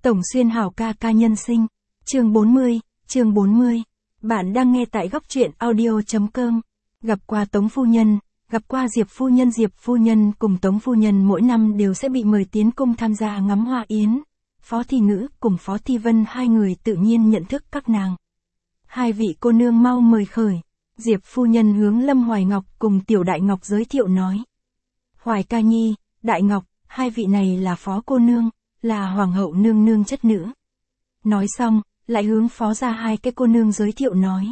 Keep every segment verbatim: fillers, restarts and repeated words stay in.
Tổng Xuyên Hảo ca ca nhân sinh. Chương bốn mươi, chương bốn mươi. Bạn đang nghe tại góc truyện audio chấm com. Gặp qua Tống phu nhân, gặp qua Diệp phu nhân. Diệp phu nhân cùng Tống phu nhân mỗi năm đều sẽ bị mời tiến cung tham gia ngắm hoa yến. Phó Thi Ngữ cùng Phó Thi Vân hai người tự nhiên nhận thức các nàng. Hai vị cô nương mau mời khởi. Diệp phu nhân hướng Lâm Hoài Ngọc cùng Tiểu Đại Ngọc giới thiệu nói. Hoài ca nhi, Đại Ngọc, hai vị này là Phó cô nương, là Hoàng hậu nương nương chất nữ. Nói xong, lại hướng Phó ra hai cái cô nương giới thiệu nói.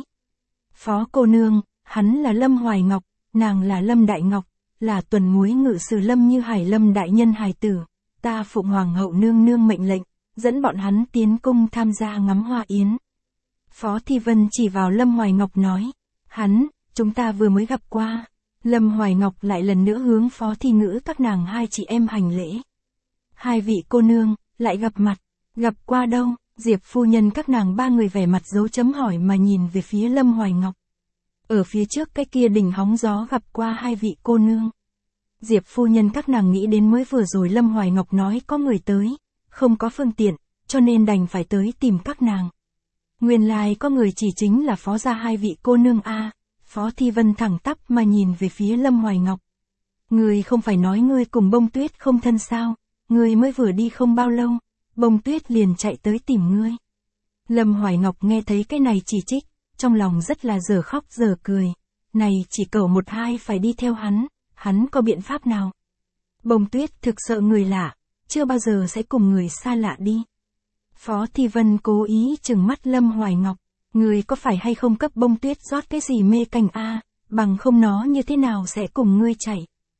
Phó cô nương, hắn là Lâm Hoài Ngọc, nàng là Lâm Đại Ngọc, là tuần muối ngự sử Lâm Như Hải Lâm đại nhân hài tử. Ta phụng Hoàng hậu nương nương mệnh lệnh, dẫn bọn hắn tiến cung tham gia ngắm hoa yến. Phó Thi Vân chỉ vào Lâm Hoài Ngọc nói. Hắn, chúng ta vừa mới gặp qua. Lâm Hoài Ngọc lại lần nữa hướng Phó Thi Ngữ các nàng hai chị em hành lễ. Hai vị cô nương, lại gặp mặt, gặp qua đâu? Diệp phu nhân các nàng ba người vẻ mặt dấu chấm hỏi mà nhìn về phía Lâm Hoài Ngọc. Ở phía trước cái kia đỉnh hóng gió gặp qua hai vị cô nương. Diệp phu nhân các nàng nghĩ đến mới vừa rồi Lâm Hoài Ngọc nói có người tới, không có phương tiện, cho nên đành phải tới tìm các nàng. Nguyên lai có người chỉ chính là Phó gia hai vị cô nương a. Phó Thi Vân thẳng tắp mà nhìn về phía Lâm Hoài Ngọc. Ngươi không phải nói ngươi cùng Bông Tuyết không thân sao, ngươi mới vừa đi không bao lâu, Bông Tuyết liền chạy tới tìm ngươi. Lâm Hoài Ngọc nghe thấy cái này chỉ trích, trong lòng rất là dở khóc dở cười. Này chỉ cầu một hai phải đi theo hắn, hắn có biện pháp nào? Bông Tuyết thực sợ người lạ, chưa bao giờ sẽ cùng người xa lạ đi. Phó Thi Vân cố ý trừng mắt Lâm Hoài Ngọc. Ngươi có phải hay không cấp Bông Tuyết rót cái gì mê canh a, bằng không nó như thế nào sẽ cùng ngươi chạy?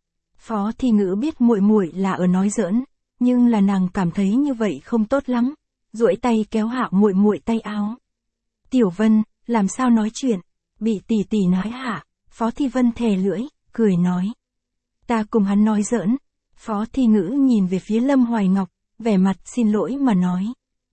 Phó Thi Ngữ biết muội muội là ở nói giỡn, nhưng là nàng cảm thấy như vậy không tốt lắm, duỗi tay kéo hạ muội muội tay áo. Tiểu Vân, làm sao nói chuyện? Bị tỷ tỷ nói hạ. Phó Thi Vân thè lưỡi, cười nói. Ta cùng hắn nói giỡn. Phó Thi Ngữ nhìn về phía Lâm Hoài Ngọc, vẻ mặt xin lỗi mà nói.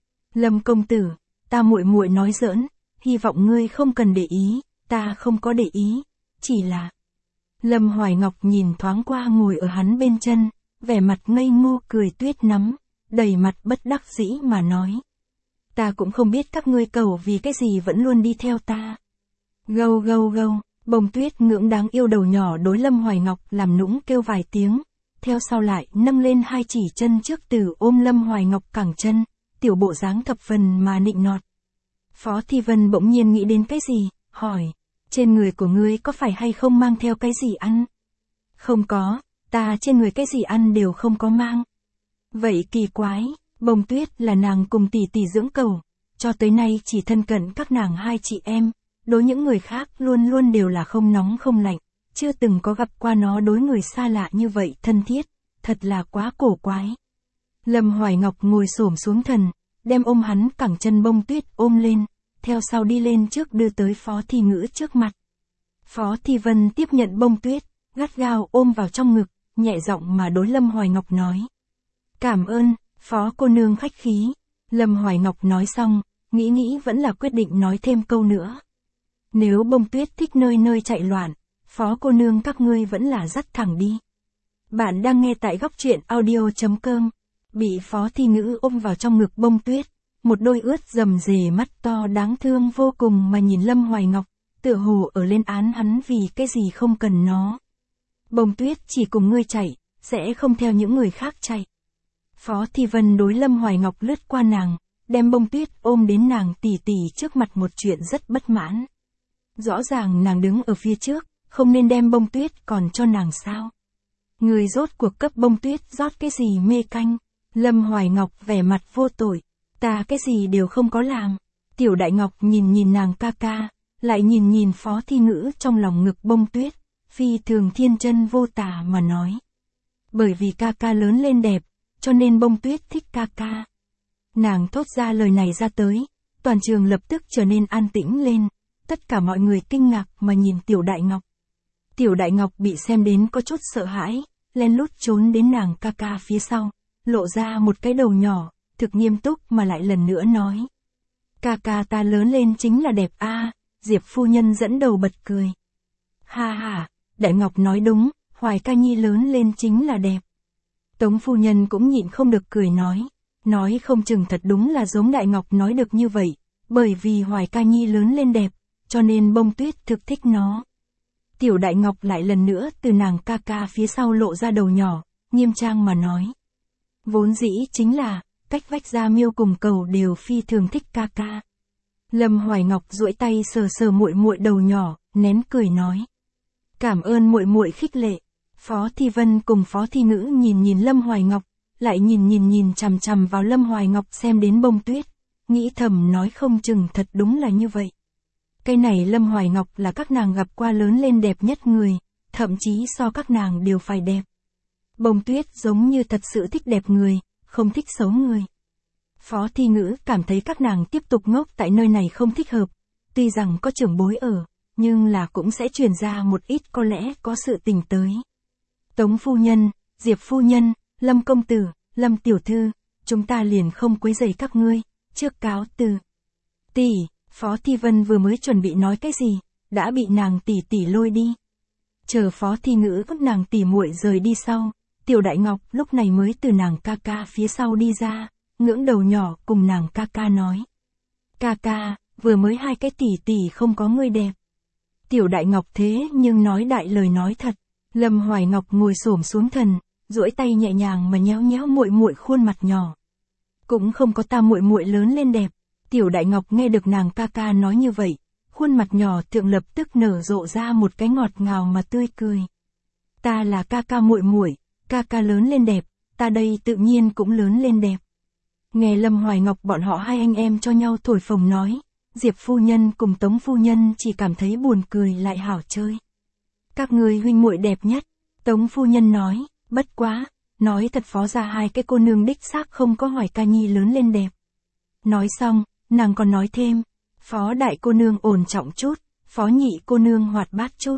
Lâm công tử, ta muội muội nói giỡn, hy vọng ngươi không cần để ý, ta không có để ý, chỉ là... Lâm Hoài Ngọc nhìn thoáng qua ngồi ở hắn bên chân, vẻ mặt ngây ngô cười tuyết nắm, đầy mặt bất đắc dĩ mà nói. Ta cũng không biết các ngươi cầu vì cái gì vẫn luôn đi theo ta. Gâu gâu gâu, Bông Tuyết ngưỡng đáng yêu đầu nhỏ đối Lâm Hoài Ngọc làm nũng kêu vài tiếng, theo sau lại nâng lên hai chỉ chân trước từ ôm Lâm Hoài Ngọc cẳng chân, tiểu bộ dáng thập phần mà nịnh nọt. Phó Thi Vân bỗng nhiên nghĩ đến cái gì, hỏi, trên người của ngươi có phải hay không mang theo cái gì ăn? Không có, ta trên người cái gì ăn đều không có mang. Vậy kỳ quái, Bông Tuyết là nàng cùng tỷ tỷ dưỡng cầu, cho tới nay chỉ thân cận các nàng hai chị em, đối những người khác luôn luôn đều là không nóng không lạnh, chưa từng có gặp qua nó đối người xa lạ như vậy thân thiết, thật là quá cổ quái. Lâm Hoài Ngọc ngồi xổm xuống thần, đem ôm hắn cẳng chân Bông Tuyết ôm lên, theo sau đi lên trước đưa tới Phó Thi Ngữ trước mặt. Phó Thi Vân tiếp nhận Bông Tuyết, gắt gao ôm vào trong ngực, nhẹ giọng mà đối Lâm Hoài Ngọc nói. Cảm ơn, Phó cô nương khách khí. Lâm Hoài Ngọc nói xong, nghĩ nghĩ vẫn là quyết định nói thêm câu nữa. Nếu Bông Tuyết thích nơi nơi chạy loạn, Phó cô nương các ngươi vẫn là dắt thẳng đi. Bạn đang nghe tại góc truyện audio chấm com. Bị Phó Thi Ngữ ôm vào trong ngực Bông Tuyết, một đôi ướt rầm rề mắt to đáng thương vô cùng mà nhìn Lâm Hoài Ngọc, tựa hồ ở lên án hắn vì cái gì không cần nó. Bông Tuyết chỉ cùng ngươi chạy, sẽ không theo những người khác chạy. Phó Thi Vân đối Lâm Hoài Ngọc lướt qua nàng, đem Bông Tuyết ôm đến nàng tỉ tỉ trước mặt một chuyện rất bất mãn. Rõ ràng nàng đứng ở phía trước, không nên đem Bông Tuyết còn cho nàng sao? Người rốt cuộc cấp Bông Tuyết rót cái gì mê canh? Lâm Hoài Ngọc vẻ mặt vô tội. Ta cái gì đều không có làm. Tiểu Đại Ngọc nhìn nhìn nàng ca ca, lại nhìn nhìn Phó Thi Ngữ trong lòng ngực Bông Tuyết, phi thường thiên chân vô tà mà nói. Bởi vì ca ca lớn lên đẹp, cho nên Bông Tuyết thích ca ca. Nàng thốt ra lời này ra tới, toàn trường lập tức trở nên an tĩnh lên, tất cả mọi người kinh ngạc mà nhìn Tiểu Đại Ngọc. Tiểu Đại Ngọc bị xem đến có chút sợ hãi, len lút trốn đến nàng ca ca phía sau, lộ ra một cái đầu nhỏ, thực nghiêm túc mà lại lần nữa nói. Ca ca ta lớn lên chính là đẹp a. Diệp phu nhân dẫn đầu bật cười. Ha ha, Đại Ngọc nói đúng, Hoài ca nhi lớn lên chính là đẹp. Tống phu nhân cũng nhịn không được cười nói. Nói không chừng thật đúng là giống Đại Ngọc nói được như vậy, bởi vì Hoài Ca Nhi lớn lên đẹp, cho nên Bông Tuyết thực thích nó. Tiểu Đại Ngọc lại lần nữa từ nàng ca ca phía sau lộ ra đầu nhỏ, nghiêm trang mà nói. Vốn dĩ chính là, cách vách ra Miêu cùng Cầu đều phi thường thích ca ca. Lâm Hoài Ngọc duỗi tay sờ sờ muội muội đầu nhỏ, nén cười nói. Cảm ơn muội muội khích lệ. Phó Thi Vân cùng Phó Thi Ngữ nhìn nhìn Lâm Hoài Ngọc, lại nhìn nhìn nhìn chằm chằm vào Lâm Hoài Ngọc xem đến Bông Tuyết, nghĩ thầm nói không chừng thật đúng là như vậy. Cái này Lâm Hoài Ngọc là các nàng gặp qua lớn lên đẹp nhất người, thậm chí so các nàng đều phải đẹp. Bông Tuyết giống như thật sự thích đẹp người, không thích xấu người. Phó Thi Ngữ cảm thấy các nàng tiếp tục ngốc tại nơi này không thích hợp, tuy rằng có trưởng bối ở, nhưng là cũng sẽ truyền ra một ít có lẽ có sự tình tới. Tống phu nhân, Diệp phu nhân, Lâm công tử, Lâm tiểu thư, chúng ta liền không quấy rầy các ngươi, trước cáo từ. Tỷ, Phó Thi Vân vừa mới chuẩn bị nói cái gì, đã bị nàng tỷ tỷ lôi đi. Chờ Phó Thi Ngữ các nàng tỷ muội rời đi sau, Tiểu Đại Ngọc lúc này mới từ nàng ca ca phía sau đi ra, ngưỡng đầu nhỏ cùng nàng ca ca nói. Ca ca, vừa mới hai cái tỷ tỷ không có ngươi đẹp. Tiểu Đại Ngọc thế nhưng nói đại lời nói thật. Lâm Hoài Ngọc ngồi xổm xuống thần, duỗi tay nhẹ nhàng mà nhéo nhéo muội muội khuôn mặt nhỏ. Cũng không có ta muội muội lớn lên đẹp. Tiểu Đại Ngọc nghe được nàng ca ca nói như vậy, khuôn mặt nhỏ thượng lập tức nở rộ ra một cái ngọt ngào mà tươi cười. Ta là ca ca muội muội, ca ca lớn lên đẹp, ta đây tự nhiên cũng lớn lên đẹp. Nghe Lâm Hoài Ngọc bọn họ hai anh em cho nhau thổi phồng nói, Diệp phu nhân cùng Tống phu nhân chỉ cảm thấy buồn cười lại hảo chơi. Các người huynh muội đẹp nhất, Tống phu nhân nói, bất quá, nói thật Phó gia hai cái cô nương đích xác không có Hoài Ca Nhi lớn lên đẹp. Nói xong, nàng còn nói thêm, Phó đại cô nương ổn trọng chút, Phó nhị cô nương hoạt bát chút.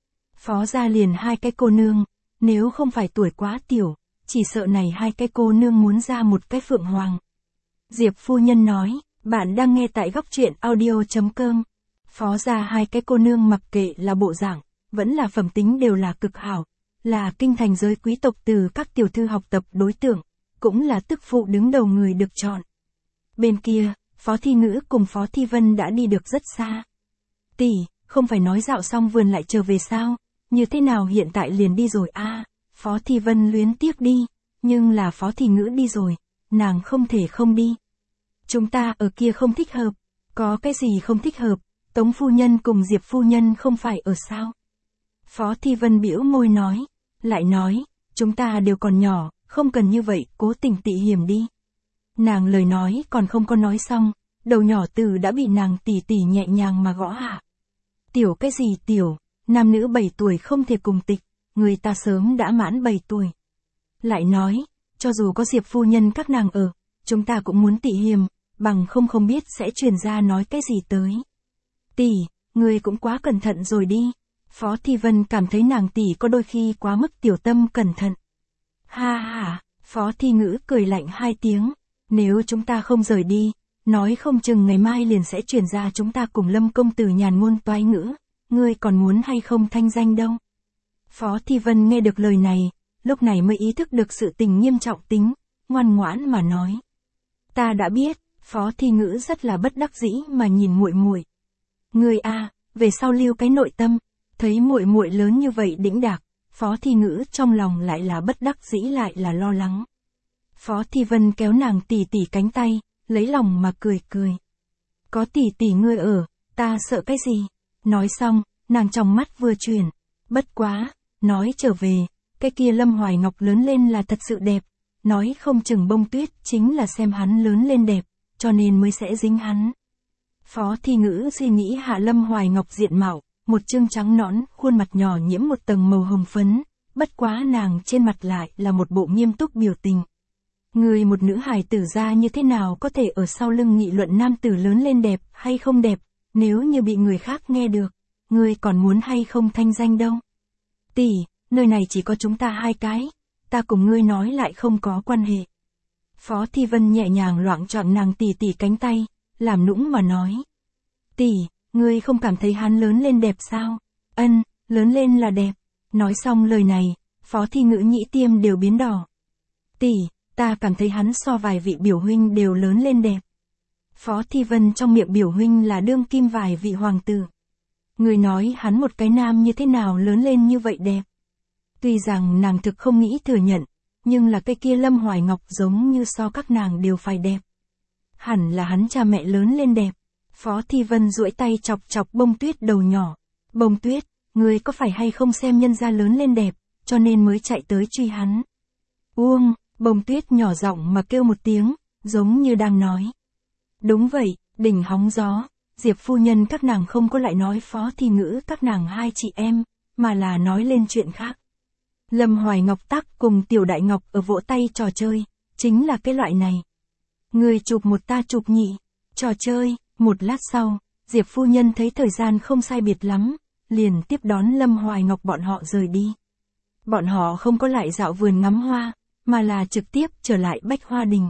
Phó gia liền hai cái cô nương, nếu không phải tuổi quá tiểu, chỉ sợ này hai cái cô nương muốn ra một cái phượng hoàng. Diệp phu nhân nói, bạn đang nghe tại góc truyện audio chấm com. Phó gia hai cái cô nương mặc kệ là bộ dạng, vẫn là phẩm tính đều là cực hảo, là kinh thành giới quý tộc từ các tiểu thư học tập đối tượng, cũng là tức phụ đứng đầu người được chọn. Bên kia, Phó Thi Ngữ cùng Phó Thi Vân đã đi được rất xa. Tỷ, không phải nói dạo xong vườn lại trở về sao, như thế nào hiện tại liền đi rồi a? À, Phó Thi Vân luyến tiếc đi, nhưng là Phó Thi Ngữ đi rồi, nàng không thể không đi. Chúng ta ở kia không thích hợp, có cái gì không thích hợp, Tống phu nhân cùng Diệp phu nhân không phải ở sao? Phó Thi Vân bĩu môi nói, lại nói, chúng ta đều còn nhỏ, không cần như vậy, cố tình tị hiểm đi. Nàng lời nói còn không có nói xong, đầu nhỏ từ đã bị nàng tỉ tỉ nhẹ nhàng mà gõ hạ. Tiểu cái gì tiểu, nam nữ bảy tuổi không thể cùng tịch, người ta sớm đã mãn bảy tuổi. Lại nói, cho dù có Diệp phu nhân các nàng ở, chúng ta cũng muốn tị hiểm, bằng không không biết sẽ truyền ra nói cái gì tới. Tỷ, người cũng quá cẩn thận rồi đi. Phó Thi Vân cảm thấy nàng tỷ có đôi khi quá mức tiểu tâm cẩn thận. Ha ha, Phó Thi Ngữ cười lạnh hai tiếng, nếu chúng ta không rời đi, nói không chừng ngày mai liền sẽ truyền ra chúng ta cùng Lâm công tử nhàn ngôn toái ngữ, ngươi còn muốn hay không thanh danh đâu. Phó Thi Vân nghe được lời này, lúc này mới ý thức được sự tình nghiêm trọng tính, ngoan ngoãn mà nói. Ta đã biết, Phó Thi Ngữ rất là bất đắc dĩ mà nhìn muội muội. Ngươi a, về sau lưu cái nội tâm. Thấy muội muội lớn như vậy đĩnh đạc, Phó Thi Ngữ trong lòng lại là bất đắc dĩ lại là lo lắng. Phó Thi Vân kéo nàng tỉ tỉ cánh tay, lấy lòng mà cười cười. Có tỉ tỉ ngươi ở, ta sợ cái gì? Nói xong, nàng trong mắt vừa chuyển. Bất quá, nói trở về, cái kia Lâm Hoài Ngọc lớn lên là thật sự đẹp. Nói không chừng Bông Tuyết chính là xem hắn lớn lên đẹp, cho nên mới sẽ dính hắn. Phó Thi Ngữ suy nghĩ hạ Lâm Hoài Ngọc diện mạo. Một trương trắng nõn, khuôn mặt nhỏ nhiễm một tầng màu hồng phấn, bất quá nàng trên mặt lại là một bộ nghiêm túc biểu tình. Người một nữ hài tử ra như thế nào có thể ở sau lưng nghị luận nam tử lớn lên đẹp hay không đẹp, nếu như bị người khác nghe được, người còn muốn hay không thanh danh đâu. Tỷ, nơi này chỉ có chúng ta hai cái, ta cùng ngươi nói lại không có quan hệ. Phó Thi Vân nhẹ nhàng loạng choạng nàng tỉ tỉ cánh tay, làm nũng mà nói. Tỷ, ngươi không cảm thấy hắn lớn lên đẹp sao? Ân, lớn lên là đẹp. Nói xong lời này, Phó Thi Ngữ nhĩ tiêm đều biến đỏ. Tỷ, ta cảm thấy hắn so vài vị biểu huynh đều lớn lên đẹp. Phó Thi Vân trong miệng biểu huynh là đương kim vài vị hoàng tử. Người nói hắn một cái nam như thế nào lớn lên như vậy đẹp. Tuy rằng nàng thực không nghĩ thừa nhận, nhưng là cái kia Lâm Hoài Ngọc giống như so các nàng đều phải đẹp. Hẳn là hắn cha mẹ lớn lên đẹp. Phó Thi Vân duỗi tay chọc chọc Bông Tuyết đầu nhỏ. Bông Tuyết, người có phải hay không xem nhân gia lớn lên đẹp, cho nên mới chạy tới truy hắn. Uông, Bông Tuyết nhỏ giọng mà kêu một tiếng, giống như đang nói. Đúng vậy, đỉnh hóng gió, Diệp phu nhân các nàng không có lại nói Phó Thi Ngữ các nàng hai chị em, mà là nói lên chuyện khác. Lâm Hoài Ngọc tắc cùng Tiểu Đại Ngọc ở vỗ tay trò chơi, chính là cái loại này. Người chụp một ta chụp nhị, trò chơi, một lát sau, Diệp phu nhân thấy thời gian không sai biệt lắm, liền tiếp đón Lâm Hoài Ngọc bọn họ rời đi. Bọn họ không có lại dạo vườn ngắm hoa, mà là trực tiếp trở lại Bách Hoa Đình.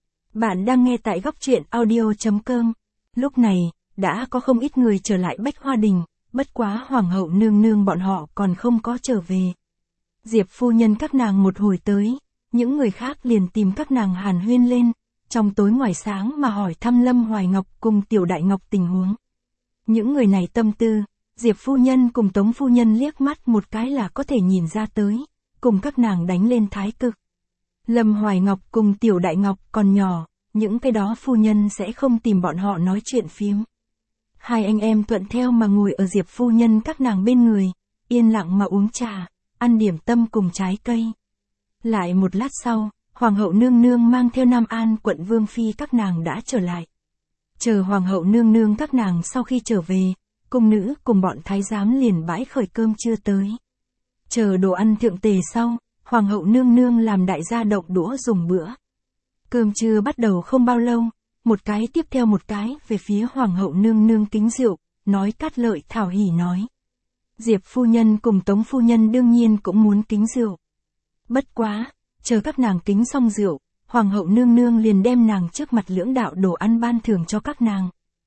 Bạn đang nghe tại góc truyện audio chấm com. Lúc này, đã có không ít người trở lại Bách Hoa Đình, bất quá Hoàng hậu nương nương bọn họ còn không có trở về. Diệp phu nhân các nàng một hồi tới, những người khác liền tìm các nàng hàn huyên lên, trong tối ngoài sáng mà hỏi thăm Lâm Hoài Ngọc cùng Tiểu Đại Ngọc tình huống. Những người này tâm tư, Diệp phu nhân cùng Tống phu nhân liếc mắt một cái là có thể nhìn ra tới, cùng các nàng đánh lên thái cực. Lâm Hoài Ngọc cùng Tiểu Đại Ngọc còn nhỏ, những cái đó phu nhân sẽ không tìm bọn họ nói chuyện phiếm. Hai anh em thuận theo mà ngồi ở Diệp phu nhân các nàng bên người, yên lặng mà uống trà, ăn điểm tâm cùng trái cây. Lại một lát sau, Hoàng hậu nương nương mang theo Nam An quận Vương Phi các nàng đã trở lại. Chờ Hoàng hậu nương nương các nàng sau khi trở về, cung nữ cùng bọn thái giám liền bãi khởi cơm trưa tới. Chờ đồ ăn thượng tề sau, Hoàng hậu nương nương làm đại gia động đũa dùng bữa. Cơm trưa bắt đầu không bao lâu, một cái tiếp theo một cái về phía Hoàng hậu nương nương kính rượu, nói cát lợi thảo hỉ nói. Diệp phu nhân cùng Tống phu nhân đương nhiên cũng muốn kính rượu. Bất quá, chờ các nàng kính xong rượu, Hoàng hậu nương nương liền đem nàng trước mặt lưỡng đạo đồ ăn ban thưởng cho các nàng.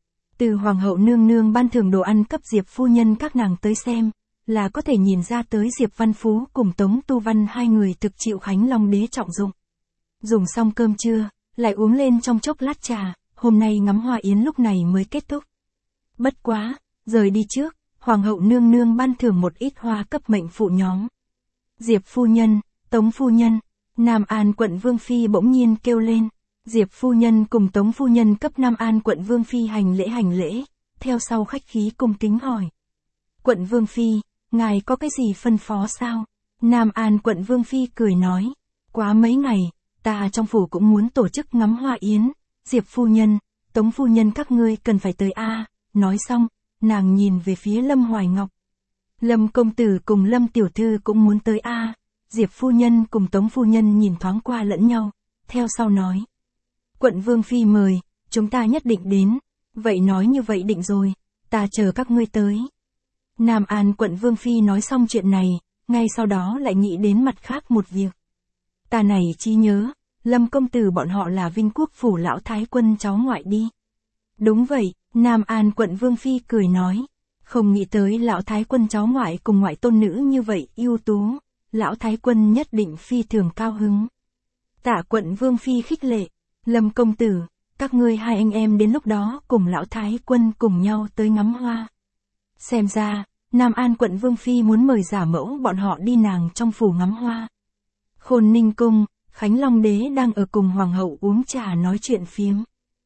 Từ Hoàng hậu nương nương ban thưởng đồ ăn cấp Diệp phu nhân các nàng tới xem, là có thể nhìn ra tới Diệp Văn Phú cùng Tống Tu Văn hai người thực chịu Khánh Long đế trọng dụng. Dùng xong cơm trưa, lại uống lên trong chốc lát trà, hôm nay ngắm hoa yến lúc này mới kết thúc. Bất quá, rời đi trước, Hoàng hậu nương nương ban thưởng một ít hoa cấp mệnh phụ nhóm. Diệp phu nhân, Tống phu nhân, Nam An quận Vương Phi bỗng nhiên kêu lên. Diệp phu nhân cùng Tống phu nhân cấp Nam An quận Vương Phi hành lễ hành lễ, theo sau khách khí cung kính hỏi. Quận Vương Phi, ngài có cái gì phân phó sao? Nam An quận Vương Phi cười nói. Quá mấy ngày, ta trong phủ cũng muốn tổ chức ngắm hoa yến, Diệp phu nhân, Tống phu nhân các ngươi cần phải tới a. Nói xong, nàng nhìn về phía Lâm Hoài Ngọc. Lâm công tử cùng Lâm tiểu thư cũng muốn tới a. Diệp phu nhân cùng Tống phu nhân nhìn thoáng qua lẫn nhau, theo sau nói. Quận Vương Phi mời, chúng ta nhất định đến, vậy nói như vậy định rồi, ta chờ các ngươi tới. Nam An quận Vương Phi nói xong chuyện này, ngay sau đó lại nghĩ đến mặt khác một việc. Ta này chi nhớ, Lâm công tử bọn họ là Vinh Quốc phủ lão thái quân cháu ngoại đi. Đúng vậy, Nam An quận Vương Phi cười nói, không nghĩ tới lão thái quân cháu ngoại cùng ngoại tôn nữ như vậy ưu tú, lão thái quân nhất định phi thường cao hứng. Tạ quận Vương Phi khích lệ, Lâm công tử, các ngươi hai anh em đến lúc đó cùng lão thái quân cùng nhau tới ngắm hoa. Xem ra, Nam An quận Vương Phi muốn mời giả mẫu bọn họ đi nàng trong phủ ngắm hoa. Khôn Ninh cung, Khánh Long đế đang ở cùng hoàng hậu uống trà nói chuyện phiếm.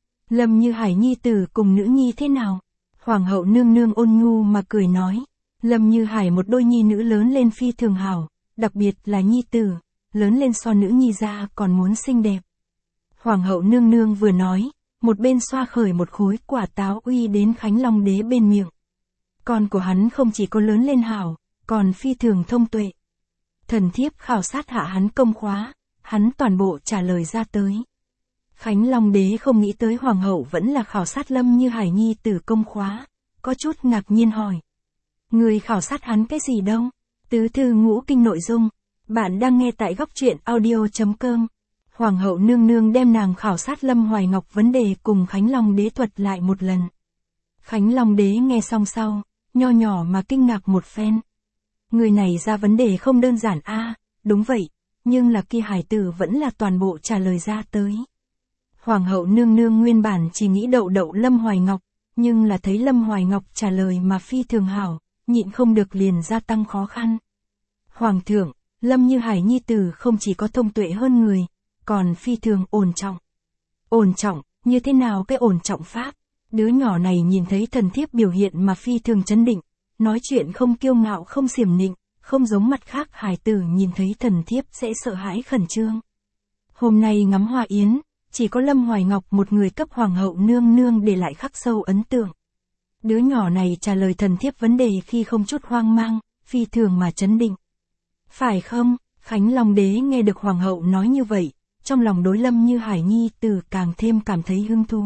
Lâm Như Hải nhi tử cùng nữ nhi thế nào? Hoàng hậu nương nương ôn nhu mà cười nói. Lâm Như Hải một đôi nhi nữ lớn lên phi thường hảo, đặc biệt là nhi tử, lớn lên so nữ nhi ra còn muốn xinh đẹp. Hoàng hậu nương nương vừa nói, một bên xoa khởi một khối quả táo uy đến Khánh Long đế bên miệng. Con của hắn không chỉ có lớn lên hảo, còn phi thường thông tuệ. Thần thiếp khảo sát hạ hắn công khóa, hắn toàn bộ trả lời ra tới. Khánh Long đế không nghĩ tới hoàng hậu vẫn là khảo sát Lâm Như Hải nhi tử công khóa, có chút ngạc nhiên hỏi. Người khảo sát hắn cái gì đâu? Tứ thư ngũ kinh nội dung, bạn đang nghe tại góc truyện audio chấm com. Hoàng hậu nương nương đem nàng khảo sát Lâm Hoài Ngọc vấn đề cùng Khánh Long đế thuật lại một lần. Khánh Long đế nghe xong sau, nho nhỏ mà kinh ngạc một phen. Người này ra vấn đề không đơn giản a, à, đúng vậy, nhưng là kia hải tử vẫn là toàn bộ trả lời ra tới. Hoàng hậu nương nương nguyên bản chỉ nghĩ đậu đậu Lâm Hoài Ngọc, nhưng là thấy Lâm Hoài Ngọc trả lời mà phi thường hảo, nhịn không được liền gia tăng khó khăn. Hoàng thượng, Lâm Như Hải nhi tử không chỉ có thông tuệ hơn người, còn phi thường ổn trọng. Ổn trọng, như thế nào cái ổn trọng pháp? Đứa nhỏ này nhìn thấy thần thiếp biểu hiện mà phi thường chấn định, nói chuyện không kiêu ngạo không xiểm nịnh, không giống mặt khác hải tử nhìn thấy thần thiếp sẽ sợ hãi khẩn trương. Hôm nay ngắm hoa yến, chỉ có Lâm Hoài Ngọc một người cấp hoàng hậu nương nương để lại khắc sâu ấn tượng. Đứa nhỏ này trả lời thần thiếp vấn đề khi không chút hoang mang, phi thường mà chấn định. Phải không? Khánh Long đế nghe được hoàng hậu nói như vậy, trong lòng đối Lâm Như Hải nhi tử càng thêm cảm thấy hứng thú.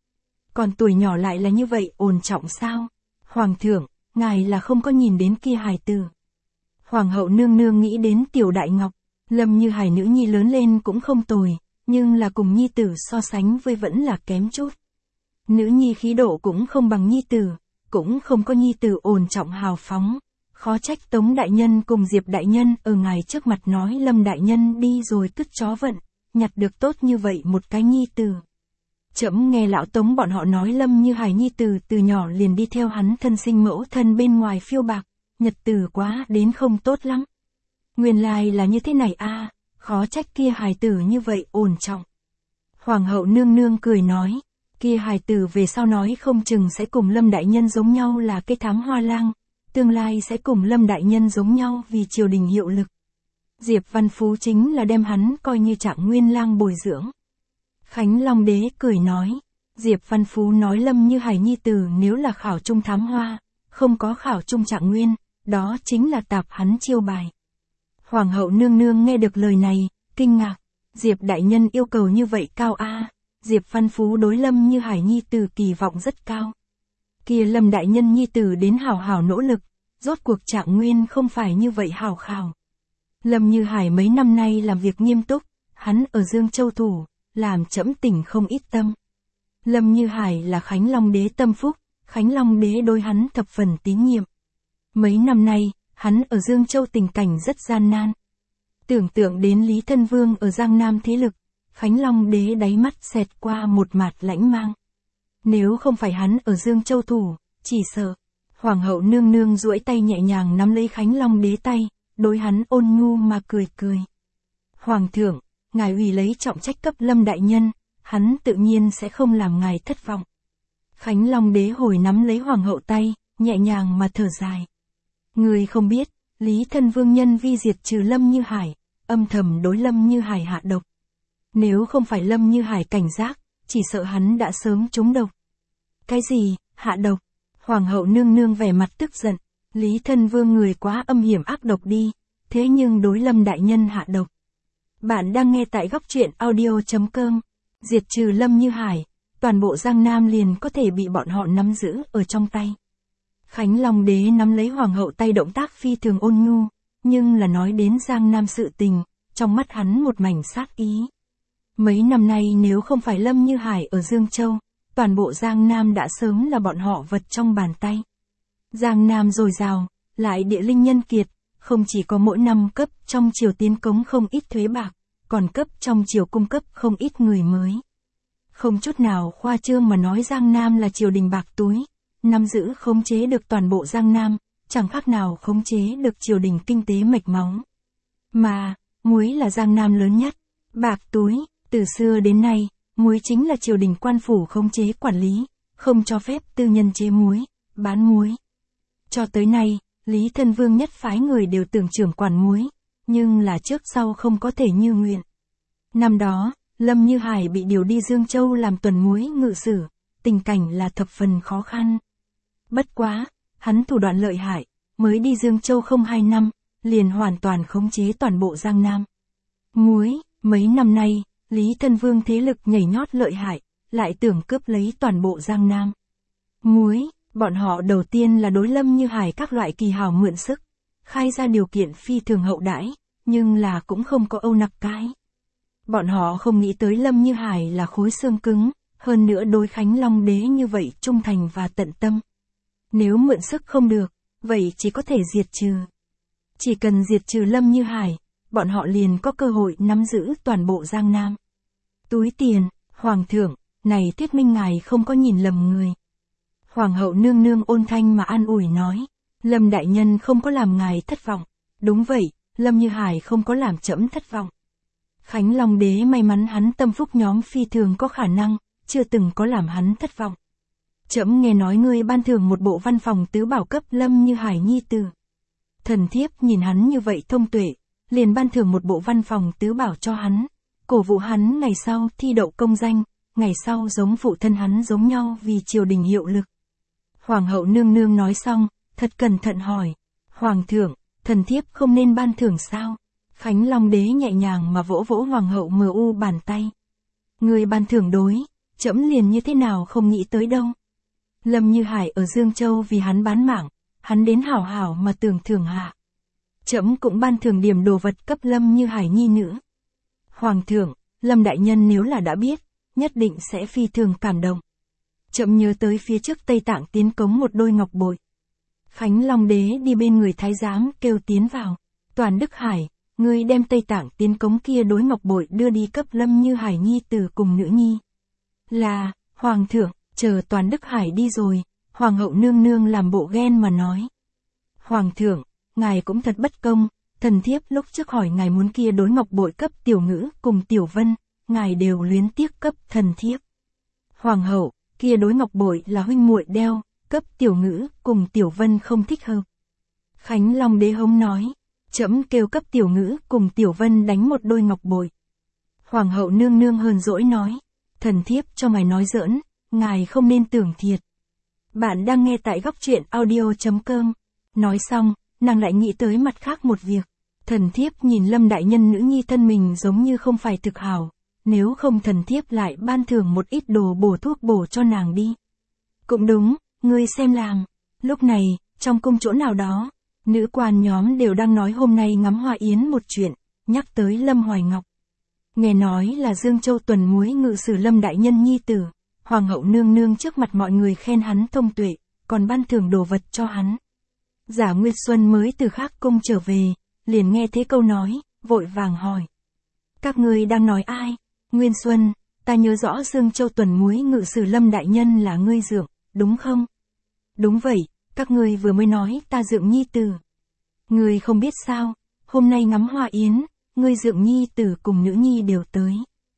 Còn tuổi nhỏ lại là như vậy ổn trọng sao? Hoàng thượng, ngài là không có nhìn đến kia hài tử. Hoàng hậu nương nương nghĩ đến Tiểu Đại Ngọc, Lâm Như Hải nữ nhi lớn lên cũng không tồi, nhưng là cùng nhi tử so sánh với vẫn là kém chút. Nữ nhi khí độ cũng không bằng nhi tử, cũng không có nhi tử ổn trọng hào phóng. Khó trách Tống đại nhân cùng Diệp đại nhân ở ngài trước mặt nói Lâm đại nhân đi rồi cứt chó vận, nhặt được tốt như vậy một cái nhi tử. Trẫm nghe lão Tống bọn họ nói Lâm Như Hải nhi tử từ nhỏ liền đi theo hắn thân sinh mẫu thân bên ngoài phiêu bạc, nhật tử quá đến không tốt lắm. Nguyên lai là như thế này a, khó trách kia hài tử như vậy ổn trọng. Hoàng hậu nương nương cười nói, kia hài tử về sau nói không chừng sẽ cùng Lâm đại nhân giống nhau là cái thám hoa lang, tương lai sẽ cùng Lâm đại nhân giống nhau vì triều đình hiệu lực. Diệp Văn Phú chính là đem hắn coi như Trạng Nguyên lang bồi dưỡng. Khánh Long đế cười nói, Diệp Văn Phú nói Lâm Như Hải nhi tử nếu là khảo trung thám hoa, không có khảo trung Trạng Nguyên, đó chính là tạp hắn chiêu bài. Hoàng hậu nương nương nghe được lời này, kinh ngạc, Diệp đại nhân yêu cầu như vậy cao a, Diệp Văn Phú đối Lâm Như Hải nhi tử kỳ vọng rất cao. Kia Lâm đại nhân nhi tử đến hào hào nỗ lực, rốt cuộc Trạng Nguyên không phải như vậy hào khảo. Lâm Như Hải mấy năm nay làm việc nghiêm túc, hắn ở Dương Châu thủ, làm trẫm tỉnh không ít tâm. Lâm Như Hải là Khánh Long đế tâm phúc, Khánh Long đế đối hắn thập phần tín nhiệm. Mấy năm nay, hắn ở Dương Châu tình cảnh rất gian nan. Tưởng tượng đến Lý Thân Vương ở Giang Nam thế lực, Khánh Long đế đáy mắt xẹt qua một mạt lãnh mang. Nếu không phải hắn ở Dương Châu thủ, chỉ sợ. Hoàng hậu nương nương duỗi tay nhẹ nhàng nắm lấy Khánh Long đế tay, đối hắn ôn nhu mà cười cười. Hoàng thượng, ngài ủy lấy trọng trách cấp Lâm đại nhân, hắn tự nhiên sẽ không làm ngài thất vọng. Khánh Long đế hồi nắm lấy hoàng hậu tay, nhẹ nhàng mà thở dài. Người không biết, Lý Thân Vương nhân vi diệt trừ Lâm Như Hải, âm thầm đối Lâm Như Hải hạ độc. Nếu không phải Lâm Như Hải cảnh giác, chỉ sợ hắn đã sớm trúng độc. Cái gì, hạ độc? Hoàng hậu nương nương vẻ mặt tức giận, Lý Thân Vương người quá âm hiểm ác độc đi, thế nhưng đối Lâm đại nhân hạ độc. Bạn đang nghe tại góc truyện audio chấm com, diệt trừ Lâm Như Hải, toàn bộ Giang Nam liền có thể bị bọn họ nắm giữ ở trong tay. Khánh Long đế nắm lấy hoàng hậu tay động tác phi thường ôn nhu, nhưng là nói đến Giang Nam sự tình, trong mắt hắn một mảnh sát ý. Mấy năm nay nếu không phải Lâm Như Hải ở Dương Châu, toàn bộ Giang Nam đã sớm là bọn họ vật trong bàn tay. Giang Nam dồi dào, lại địa linh nhân kiệt, không chỉ có mỗi năm cấp trong triều tiến cống không ít thuế bạc, còn cấp trong triều cung cấp không ít người mới. Không chút nào khoa trương mà nói Giang Nam là triều đình bạc túi, nắm giữ khống chế được toàn bộ Giang Nam, chẳng khác nào khống chế được triều đình kinh tế mạch máu. Mà, muối là Giang Nam lớn nhất, bạc túi, từ xưa đến nay, muối chính là triều đình quan phủ khống chế quản lý, không cho phép tư nhân chế muối, bán muối. Cho tới nay, Lý Thân Vương nhất phái người đều tưởng trưởng quản muối, nhưng là trước sau không có thể như nguyện. Năm đó, Lâm Như Hải bị điều đi Dương Châu làm tuần muối ngự sử, tình cảnh là thập phần khó khăn. Bất quá, hắn thủ đoạn lợi hại, mới đi Dương Châu không hai năm, liền hoàn toàn khống chế toàn bộ Giang Nam. Muối, mấy năm nay, Lý Thân Vương thế lực nhảy nhót lợi hại, lại tưởng cướp lấy toàn bộ Giang Nam. Muối, bọn họ đầu tiên là đối Lâm Như Hải các loại kỳ hào mượn sức, khai ra điều kiện phi thường hậu đãi, nhưng là cũng không có âu nặc cái. Bọn họ không nghĩ tới Lâm Như Hải là khối xương cứng, hơn nữa đối Khánh Long đế như vậy trung thành và tận tâm. Nếu mượn sức không được, vậy chỉ có thể diệt trừ. Chỉ cần diệt trừ Lâm Như Hải, bọn họ liền có cơ hội nắm giữ toàn bộ Giang Nam. Túi tiền, Hoàng thượng, này thuyết minh ngài không có nhìn lầm người. Hoàng hậu nương nương ôn thanh mà an ủi nói, Lâm đại nhân không có làm ngài thất vọng. Đúng vậy, Lâm Như Hải không có làm trẫm thất vọng. Khánh Long đế may mắn hắn tâm phúc nhóm phi thường có khả năng, chưa từng có làm hắn thất vọng. Trẫm nghe nói ngươi ban thưởng một bộ văn phòng tứ bảo cấp Lâm Như Hải nhi tử. Thần thiếp nhìn hắn như vậy thông tuệ, liền ban thưởng một bộ văn phòng tứ bảo cho hắn, cổ vũ hắn ngày sau thi đậu công danh, ngày sau giống phụ thân hắn giống nhau vì triều đình hiệu lực. Hoàng hậu nương nương nói xong, thật cẩn thận hỏi, Hoàng thượng, thần thiếp không nên ban thưởng sao? Khánh Long đế nhẹ nhàng mà vỗ vỗ hoàng hậu mờ u bàn tay. Người ban thưởng đối, trẫm liền như thế nào không nghĩ tới đâu. Lâm Như Hải ở Dương Châu vì hắn bán mạng, hắn đến hảo hảo mà tưởng thưởng hạ. Trẫm cũng ban thưởng điểm đồ vật cấp Lâm Như Hải nhi nữ. Hoàng thượng, Lâm đại nhân nếu là đã biết, nhất định sẽ phi thường cảm động. Trẫm nhớ tới phía trước Tây Tạng tiến cống một đôi ngọc bội. Khánh Long đế đi bên người thái giám kêu tiến vào. Toàn Đức Hải, ngươi đem Tây Tạng tiến cống kia đối ngọc bội đưa đi cấp Lâm Như Hải nhi tử cùng nữ nhi. Là, Hoàng thượng, chờ Toàn Đức Hải đi rồi, Hoàng hậu nương nương làm bộ ghen mà nói. Hoàng thượng, ngài cũng thật bất công, thần thiếp lúc trước hỏi ngài muốn kia đối ngọc bội cấp Tiểu Ngữ cùng Tiểu Vân, ngài đều luyến tiếc cấp thần thiếp. Hoàng hậu, kia đối ngọc bội là huynh muội đeo, cấp Tiểu Ngữ cùng Tiểu Vân không thích hợp. Khánh Long đế hống nói, trẫm kêu cấp Tiểu Ngữ cùng Tiểu Vân đánh một đôi ngọc bội. Hoàng hậu nương nương hờn dỗi nói, thần thiếp cho ngài nói giỡn, ngài không nên tưởng thiệt. Bạn đang nghe tại góc truyện audio chấm com. Nói xong, nàng lại nghĩ tới mặt khác một việc. Thần thiếp nhìn Lâm đại nhân nữ nhi thân mình giống như không phải thực hảo, nếu không thần thiếp lại ban thưởng một ít đồ bổ thuốc bổ cho nàng đi. Cũng đúng, ngươi xem làng. Lúc này, trong cung chỗ nào đó, nữ quan nhóm đều đang nói hôm nay ngắm hoa yến một chuyện, nhắc tới Lâm Hoài Ngọc. Nghe nói là Dương Châu tuần muối ngự sử Lâm đại nhân nhi tử, Hoàng hậu nương nương trước mặt mọi người khen hắn thông tuệ, còn ban thưởng đồ vật cho hắn. Giả Nguyên Xuân mới từ khác cung trở về, liền nghe thế câu nói, vội vàng hỏi. Các ngươi đang nói ai? Nguyên Xuân, ta nhớ rõ Dương Châu tuần muối ngự sử Lâm đại nhân là ngươi dượng, đúng không? Đúng vậy, các ngươi vừa mới nói ta dượng nhi tử. Ngươi không biết sao, hôm nay ngắm hoa yến, ngươi dượng nhi tử cùng nữ nhi đều tới.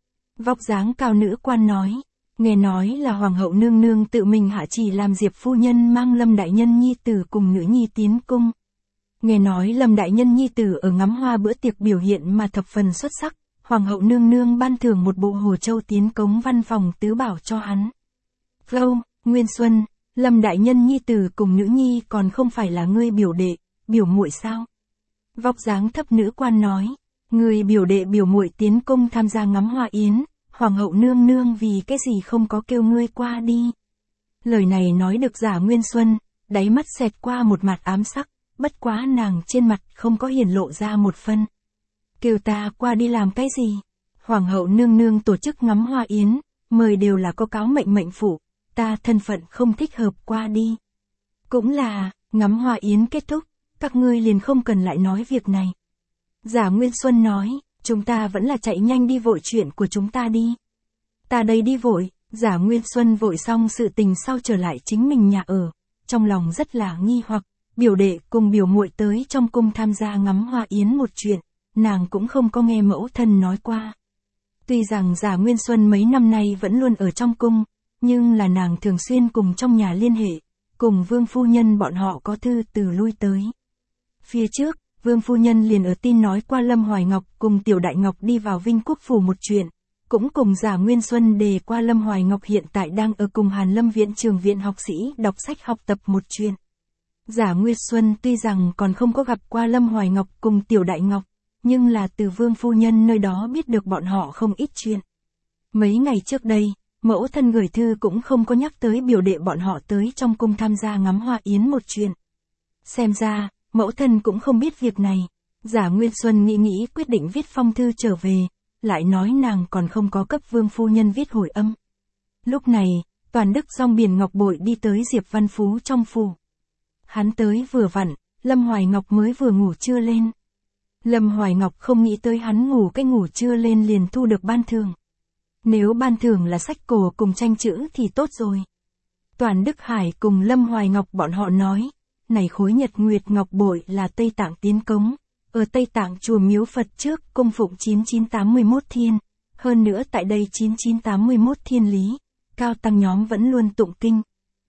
Vóc dáng cao nữ quan nói, nghe nói là Hoàng hậu nương nương tự mình hạ chỉ làm Diệp phu nhân mang Lâm đại nhân nhi tử cùng nữ nhi tiến cung. Nghe nói Lâm đại nhân nhi tử ở ngắm hoa bữa tiệc biểu hiện mà thập phần xuất sắc, Hoàng hậu nương nương ban thưởng một bộ Hồ Châu tiến cống văn phòng tứ bảo cho hắn. Gâu, Nguyên Xuân, Lâm đại nhân nhi tử cùng nữ nhi còn không phải là ngươi biểu đệ, biểu muội sao? Vóc dáng thấp nữ quan nói, người biểu đệ biểu muội tiến cung tham gia ngắm hoa yến, Hoàng hậu nương nương vì cái gì không có kêu ngươi qua đi. Lời này nói được Giả Nguyên Xuân, đáy mắt xẹt qua một mặt ám sắc, bất quá nàng trên mặt không có hiển lộ ra một phân. Kêu ta qua đi làm cái gì? Hoàng hậu nương nương tổ chức ngắm hoa yến, mời đều là có cáo mệnh mệnh phủ, ta thân phận không thích hợp qua đi. Cũng là, ngắm hoa yến kết thúc, các ngươi liền không cần lại nói việc này. Giả Nguyên Xuân nói, chúng ta vẫn là chạy nhanh đi vội chuyện của chúng ta đi. Ta đây đi vội, Giả Nguyên Xuân vội xong sự tình sau trở lại chính mình nhà ở, trong lòng rất là nghi hoặc, biểu đệ cùng biểu muội tới trong cung tham gia ngắm hoa yến một chuyện, nàng cũng không có nghe mẫu thân nói qua. Tuy rằng Giả Nguyên Xuân mấy năm nay vẫn luôn ở trong cung, nhưng là nàng thường xuyên cùng trong nhà liên hệ, cùng Vương phu nhân bọn họ có thư từ lui tới. Phía trước, Vương phu nhân liền ở tin nói qua Lâm Hoài Ngọc cùng Tiểu Đại Ngọc đi vào Vinh Quốc phủ một chuyện, cũng cùng Giả Nguyên Xuân đề qua Lâm Hoài Ngọc hiện tại đang ở cùng Hàn Lâm viện trường viện học sĩ đọc sách học tập một chuyện. Giả Nguyên Xuân tuy rằng còn không có gặp qua Lâm Hoài Ngọc cùng Tiểu Đại Ngọc, nhưng là từ Vương phu nhân nơi đó biết được bọn họ không ít chuyện. Mấy ngày trước đây, mẫu thân gửi thư cũng không có nhắc tới biểu đệ bọn họ tới trong cung tham gia ngắm hoa yến một chuyện. Xem ra, mẫu thân cũng không biết việc này. Giả Nguyên Xuân nghĩ nghĩ quyết định viết phong thư trở về, lại nói nàng còn không có cấp Vương phu nhân viết hồi âm. Lúc này, Toàn Đức dòng biển ngọc bội đi tới Diệp Văn Phú trong phủ. Hắn tới vừa vặn, Lâm Hoài Ngọc mới vừa ngủ trưa lên. Lâm Hoài Ngọc không nghĩ tới hắn ngủ cái ngủ trưa lên liền thu được ban thưởng. Nếu ban thưởng là sách cổ cùng tranh chữ thì tốt rồi. Toàn Đức Hải cùng Lâm Hoài Ngọc bọn họ nói, này khối nhật nguyệt ngọc bội là Tây Tạng tiến cống, ở Tây Tạng chùa miếu Phật trước cung phụng chín chín tám mươi mốt thiên, hơn nữa tại đây chín chín tám mươi mốt thiên lý, cao tăng nhóm vẫn luôn tụng kinh.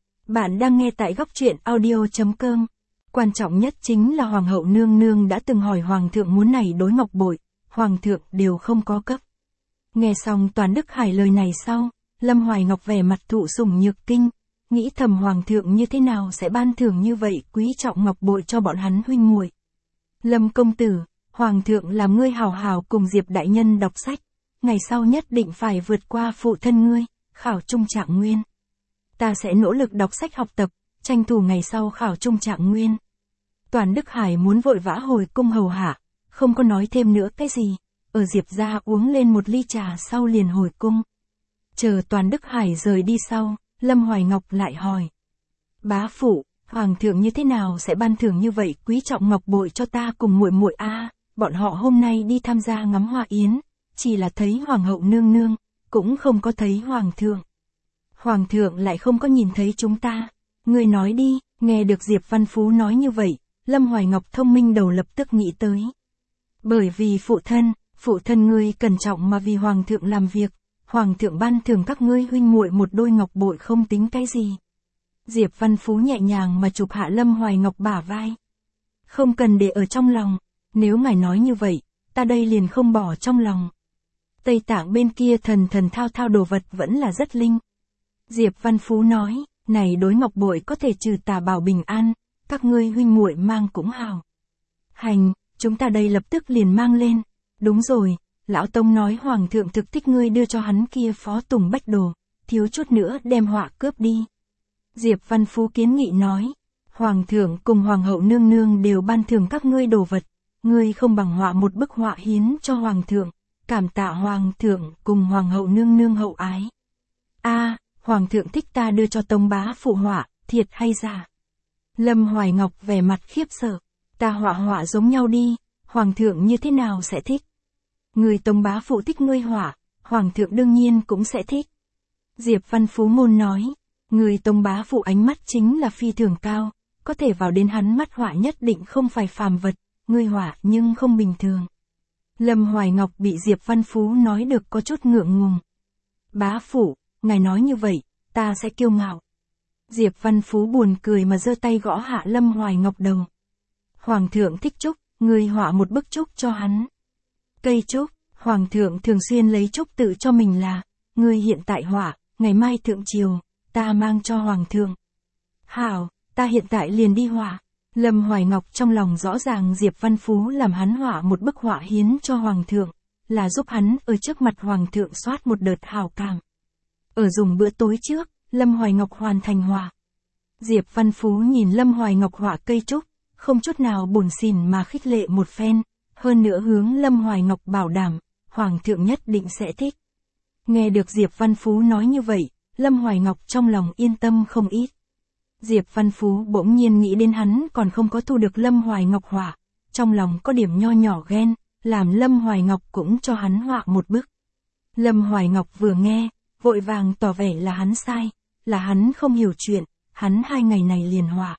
Bạn đang nghe tại góc truyện audio.com. Quan trọng nhất chính là Hoàng hậu nương nương đã từng hỏi Hoàng thượng muốn này đối ngọc bội, Hoàng thượng đều không có cấp. Nghe xong Toàn Đức Hải lời này sau, Lâm Hoài Ngọc vẻ mặt thụ sủng nhược kinh, nghĩ thầm Hoàng thượng như thế nào sẽ ban thưởng như vậy quý trọng ngọc bội cho bọn hắn huynh muội. Lâm công tử, Hoàng thượng làm ngươi hào hào cùng Diệp đại nhân đọc sách, ngày sau nhất định phải vượt qua phụ thân ngươi, khảo trung trạng nguyên. Ta sẽ nỗ lực đọc sách học tập, tranh thủ ngày sau khảo trung trạng nguyên. Toàn Đức Hải muốn vội vã hồi cung hầu hạ, không có nói thêm nữa cái gì, ở Diệp gia uống lên một ly trà sau liền hồi cung. Chờ Toàn Đức Hải rời đi sau, Lâm Hoài Ngọc lại hỏi. Bá phụ, Hoàng thượng như thế nào sẽ ban thưởng như vậy quý trọng ngọc bội cho ta cùng muội muội a? Bọn họ hôm nay đi tham gia ngắm hoa yến, chỉ là thấy Hoàng hậu nương nương, cũng không có thấy Hoàng thượng. Hoàng thượng lại không có nhìn thấy chúng ta. Ngươi nói đi, nghe được Diệp Văn Phú nói như vậy, Lâm Hoài Ngọc thông minh đầu lập tức nghĩ tới. Bởi vì phụ thân, phụ thân ngươi cẩn trọng mà vì Hoàng thượng làm việc, Hoàng thượng ban thưởng các ngươi huynh muội một đôi ngọc bội không tính cái gì. Diệp Văn Phú nhẹ nhàng mà chụp hạ Lâm Hoài Ngọc bả vai. Không cần để ở trong lòng, nếu ngài nói như vậy, ta đây liền không bỏ trong lòng. Tây Tạng bên kia thần thần thao thao đồ vật vẫn là rất linh. Diệp Văn Phú nói, này đối ngọc bội có thể trừ tà bảo bình an, các ngươi huynh muội mang cũng hào. Hành, chúng ta đây lập tức liền mang lên. Đúng rồi, lão tông nói Hoàng thượng thực thích ngươi đưa cho hắn kia phó tùng bách đồ, thiếu chút nữa đem họa cướp đi. Diệp Văn Phú kiến nghị nói, Hoàng thượng cùng Hoàng hậu nương nương đều ban thưởng các ngươi đồ vật, ngươi không bằng họa một bức họa hiến cho Hoàng thượng, cảm tạ Hoàng thượng cùng Hoàng hậu nương nương hậu ái. A, Hoàng thượng thích ta đưa cho tông bá phụ họa, thiệt hay giả? Lâm Hoài Ngọc vẻ mặt khiếp sợ, ta họa họa giống nhau đi, Hoàng thượng như thế nào sẽ thích? Người tông bá phụ thích ngươi họa, Hoàng thượng đương nhiên cũng sẽ thích. Diệp Văn Phú môn nói, người tông bá phụ ánh mắt chính là phi thường cao, có thể vào đến hắn mắt họa nhất định không phải phàm vật, ngươi họa nhưng không bình thường. Lâm Hoài Ngọc bị Diệp Văn Phú nói được có chút ngượng ngùng. Bá phụ, ngài nói như vậy, ta sẽ kiêu ngạo. Diệp Văn Phú buồn cười mà giơ tay gõ hạ Lâm Hoài Ngọc đầu. Hoàng thượng thích trúc, ngươi họa một bức trúc cho hắn. Cây trúc, Hoàng thượng thường xuyên lấy trúc tự cho mình là, ngươi hiện tại họa, ngày mai thượng triều, ta mang cho Hoàng thượng. Hảo, ta hiện tại liền đi họa. Lâm Hoài Ngọc trong lòng rõ ràng Diệp Văn Phú làm hắn họa một bức họa hiến cho Hoàng thượng, là giúp hắn ở trước mặt Hoàng thượng soát một đợt hảo cảm. Ở dùng bữa tối trước, Lâm Hoài Ngọc hoàn thành họa. Diệp Văn Phú nhìn Lâm Hoài Ngọc họa cây trúc, không chút nào buồn xỉn mà khích lệ một phen, hơn nữa hướng Lâm Hoài Ngọc bảo đảm, Hoàng thượng nhất định sẽ thích. Nghe được Diệp Văn Phú nói như vậy, Lâm Hoài Ngọc trong lòng yên tâm không ít. Diệp Văn Phú bỗng nhiên nghĩ đến hắn còn không có thu được Lâm Hoài Ngọc họa, trong lòng có điểm nho nhỏ ghen, làm Lâm Hoài Ngọc cũng cho hắn họa một bức. Lâm Hoài Ngọc vừa nghe, vội vàng tỏ vẻ là hắn sai, là hắn không hiểu chuyện, hắn hai ngày này liền họa.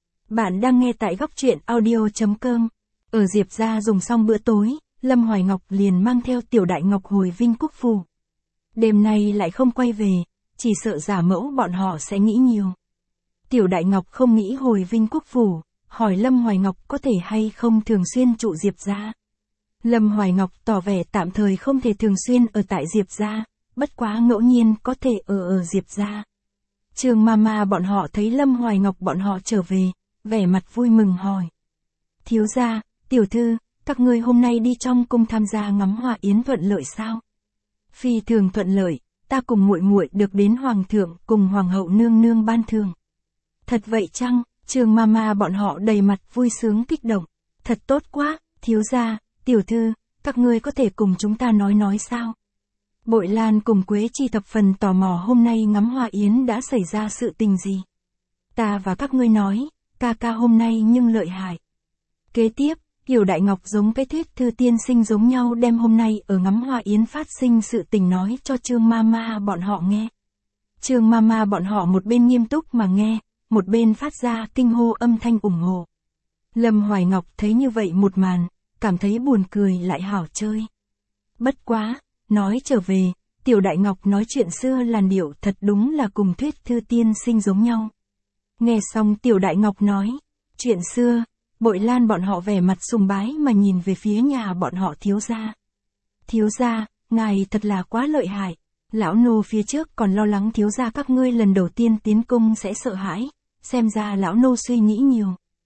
Bạn đang nghe tại góc truyện audio.com. Ở Diệp gia dùng xong bữa tối, Lâm Hoài Ngọc liền mang theo Tiểu Đại Ngọc hồi Vinh Quốc phủ. Đêm nay lại không quay về, chỉ sợ giả mẫu bọn họ sẽ nghĩ nhiều. Tiểu Đại Ngọc không nghĩ hồi Vinh Quốc phủ, hỏi Lâm Hoài Ngọc có thể hay không thường xuyên trụ Diệp gia. Lâm Hoài Ngọc tỏ vẻ tạm thời không thể thường xuyên ở tại Diệp gia, bất quá ngẫu nhiên có thể ở ở Diệp gia. Trường Mama bọn họ thấy Lâm Hoài Ngọc bọn họ trở về, vẻ mặt vui mừng hỏi. Thiếu gia, tiểu thư, các ngươi hôm nay đi trong cung tham gia ngắm hoa yến thuận lợi sao? Phi thường thuận lợi, ta cùng muội muội được đến Hoàng thượng cùng Hoàng hậu nương nương ban thưởng. Thật vậy chăng? Trường Mama bọn họ đầy mặt vui sướng kích động. Thật tốt quá, thiếu gia, tiểu thư, các ngươi có thể cùng chúng ta nói nói sao? Bội Lan cùng Quế Chi thập phần tò mò hôm nay ngắm hoa yến đã xảy ra sự tình gì. Ta và các ngươi nói, ca ca hôm nay nhưng lợi hại. Kế tiếp, Tiểu Đại Ngọc giống cái thuyết thư tiên sinh giống nhau đem hôm nay ở ngắm hoa yến phát sinh sự tình nói cho Trương Mama bọn họ nghe. Trương Mama bọn họ một bên nghiêm túc mà nghe, một bên phát ra kinh hô âm thanh ủng hộ. Lâm Hoài Ngọc thấy như vậy một màn, cảm thấy buồn cười lại hảo chơi. Bất quá, nói trở về, Tiểu Đại Ngọc nói chuyện xưa làn điệu thật đúng là cùng thuyết thư tiên sinh giống nhau. Nghe xong Tiểu Đại Ngọc nói, chuyện xưa, Bội Lan bọn họ vẻ mặt sùng bái mà nhìn về phía nhà bọn họ thiếu gia. Thiếu gia, ngài thật là quá lợi hại. Lão nô phía trước còn lo lắng thiếu gia các ngươi lần đầu tiên tiến cung sẽ sợ hãi, xem ra lão nô suy nghĩ nhiều.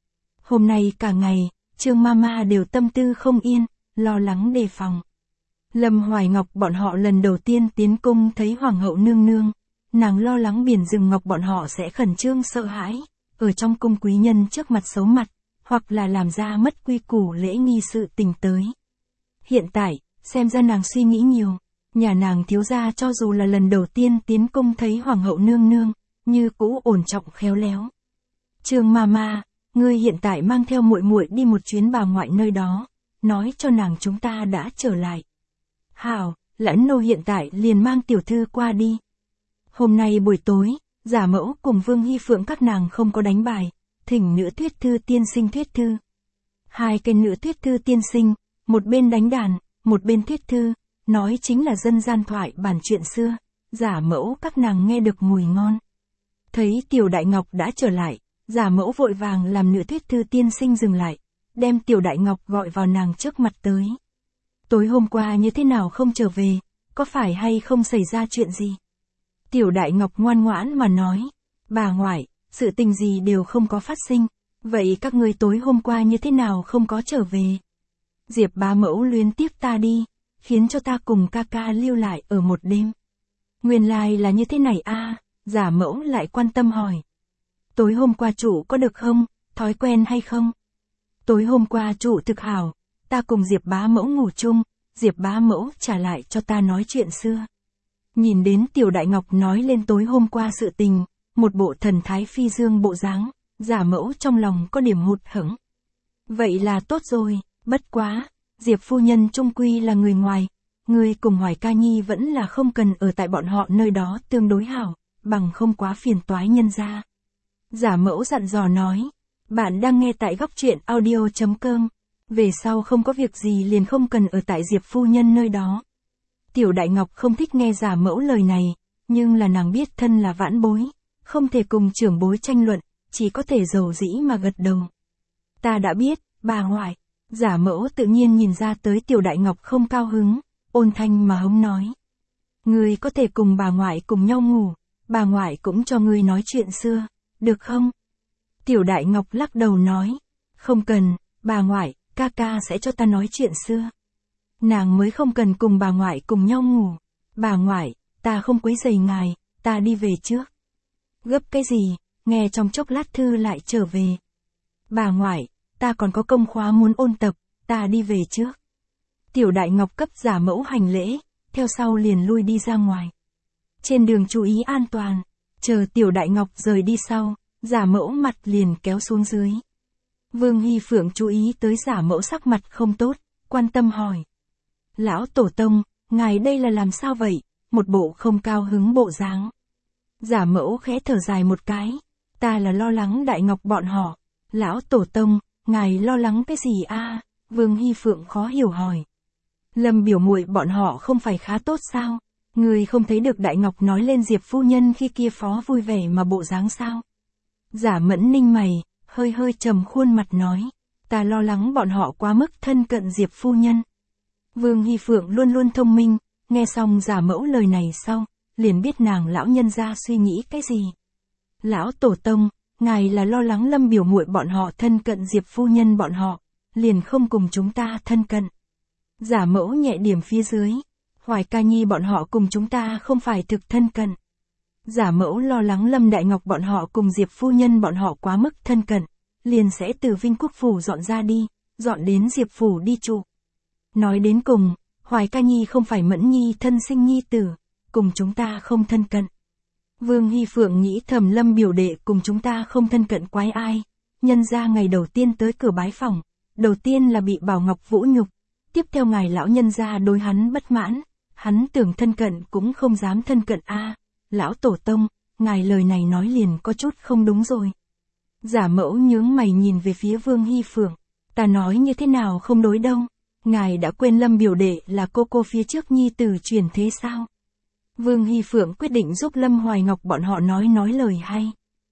Hôm nay cả ngày, Trương Mama đều tâm tư không yên, lo lắng đề phòng. Lâm Hoài Ngọc bọn họ lần đầu tiên tiến cung thấy Hoàng hậu nương nương, nàng lo lắng Biển Rừng Ngọc bọn họ sẽ khẩn trương sợ hãi, ở trong cung quý nhân trước mặt xấu mặt, hoặc là làm ra mất quy củ lễ nghi sự tình tới. Hiện tại, xem ra nàng suy nghĩ nhiều, nhà nàng thiếu gia cho dù là lần đầu tiên tiến cung thấy Hoàng hậu nương nương, như cũ ổn trọng khéo léo. Trương Mama, ngươi hiện tại mang theo muội muội đi một chuyến bà ngoại nơi đó, nói cho nàng chúng ta đã trở lại. Hảo, Lẫn nô hiện tại liền mang tiểu thư qua đi. Hôm nay buổi tối, Giả Mẫu cùng Vương Hy Phượng các nàng không có đánh bài, thỉnh nữ thuyết thư tiên sinh thuyết thư. Hai cái nữ thuyết thư tiên sinh, một bên đánh đàn, một bên thuyết thư, nói chính là dân gian thoại bản chuyện xưa, Giả Mẫu các nàng nghe được mùi ngon. Thấy Tiểu Đại Ngọc đã trở lại, Giả Mẫu vội vàng làm nữ thuyết thư tiên sinh dừng lại, đem Tiểu Đại Ngọc gọi vào nàng trước mặt tới. Tối hôm qua như thế nào không trở về, có phải hay không xảy ra chuyện gì? Tiểu Đại Ngọc ngoan ngoãn mà nói, bà ngoại, sự tình gì đều không có phát sinh, vậy các ngươi tối hôm qua như thế nào không có trở về? Diệp bá mẫu luyến tiếc ta đi, khiến cho ta cùng ca ca lưu lại ở một đêm. Nguyên lai là như thế này a, à, Giả Mẫu lại quan tâm hỏi. Tối hôm qua chủ có được không, thói quen hay không? Tối hôm qua chủ thực hảo, ta cùng Diệp bá mẫu ngủ chung, Diệp bá mẫu trả lại cho ta nói chuyện xưa. Nhìn đến Tiểu Đại Ngọc nói lên tối hôm qua sự tình, một bộ thần thái phi dương bộ dáng, Giả Mẫu trong lòng có điểm hụt hẫng. Vậy là tốt rồi, bất quá, Diệp phu nhân trung quy là người ngoài, người cùng Hoài Ca Nhi vẫn là không cần ở tại bọn họ nơi đó tương đối hảo, bằng không quá phiền toái nhân ra. Giả Mẫu dặn dò nói, bạn đang nghe tại góc truyện audio chấm com, về sau không có việc gì liền không cần ở tại Diệp phu nhân nơi đó. Tiểu Đại Ngọc không thích nghe Giả Mẫu lời này, nhưng là nàng biết thân là vãn bối, không thể cùng trưởng bối tranh luận, chỉ có thể dầu dĩ mà gật đầu. Ta đã biết, bà ngoại. Giả Mẫu tự nhiên nhìn ra tới Tiểu Đại Ngọc không cao hứng, ôn thanh mà hống nói. Ngươi có thể cùng bà ngoại cùng nhau ngủ, bà ngoại cũng cho ngươi nói chuyện xưa, được không? Tiểu Đại Ngọc lắc đầu nói, không cần, bà ngoại, ca ca sẽ cho ta nói chuyện xưa. Nàng mới không cần cùng bà ngoại cùng nhau ngủ. Bà ngoại, ta không quấy rầy ngài, ta đi về trước. Gấp cái gì, nghe trong chốc lát thư lại trở về. Bà ngoại, ta còn có công khóa muốn ôn tập, ta đi về trước. Tiểu Đại Ngọc cấp Giả Mẫu hành lễ, theo sau liền lui đi ra ngoài. Trên đường chú ý an toàn, chờ Tiểu Đại Ngọc rời đi sau, Giả Mẫu mặt liền kéo xuống dưới. Vương Hy Phượng chú ý tới Giả Mẫu sắc mặt không tốt, quan tâm hỏi. Lão Tổ Tông, ngài đây là làm sao vậy, một bộ không cao hứng bộ dáng. Giả Mẫu khẽ thở dài một cái, ta là lo lắng Đại Ngọc bọn họ. Lão Tổ Tông, ngài lo lắng cái gì a? À? Vương Hy Phượng khó hiểu hỏi. Lâm biểu muội bọn họ không phải khá tốt sao? Người không thấy được Đại Ngọc nói lên Diệp phu nhân khi kia phó vui vẻ mà bộ dáng sao? Giả Mẫn ninh mày, hơi hơi trầm khuôn mặt nói, ta lo lắng bọn họ quá mức thân cận Diệp phu nhân. Vương Hy Phượng luôn luôn thông minh, nghe xong Giả Mẫu lời này sau, liền biết nàng lão nhân gia suy nghĩ cái gì. Lão Tổ Tông, ngài là lo lắng Lâm biểu muội bọn họ thân cận Diệp phu nhân bọn họ, liền không cùng chúng ta thân cận. Giả Mẫu nhẹ điểm phía dưới, Hoài Ca Nhi bọn họ cùng chúng ta không phải thực thân cận. Giả Mẫu lo lắng Lâm Đại Ngọc bọn họ cùng Diệp phu nhân bọn họ quá mức thân cận, liền sẽ từ Vinh Quốc phủ dọn ra đi, dọn đến Diệp phủ đi trụ. Nói đến cùng, Hoài Ca Nhi không phải Mẫn Nhi thân sinh nhi tử, cùng chúng ta không thân cận. Vương Hy Phượng nghĩ thầm Lâm biểu đệ cùng chúng ta không thân cận quái ai, nhân ra ngày đầu tiên tới cửa bái phòng, đầu tiên là bị Bảo Ngọc vũ nhục, tiếp theo ngài lão nhân gia đối hắn bất mãn, hắn tưởng thân cận cũng không dám thân cận a. Lão tổ tông, ngài lời này nói liền có chút không đúng rồi. Giả Mẫu nhướng mày nhìn về phía Vương Hy Phượng, ta nói như thế nào không đối đâu, ngài đã quên Lâm biểu đệ là cô cô phía trước nhi tử truyền thế sao? Vương Hy Phượng quyết định giúp Lâm Hoài Ngọc bọn họ nói nói lời hay.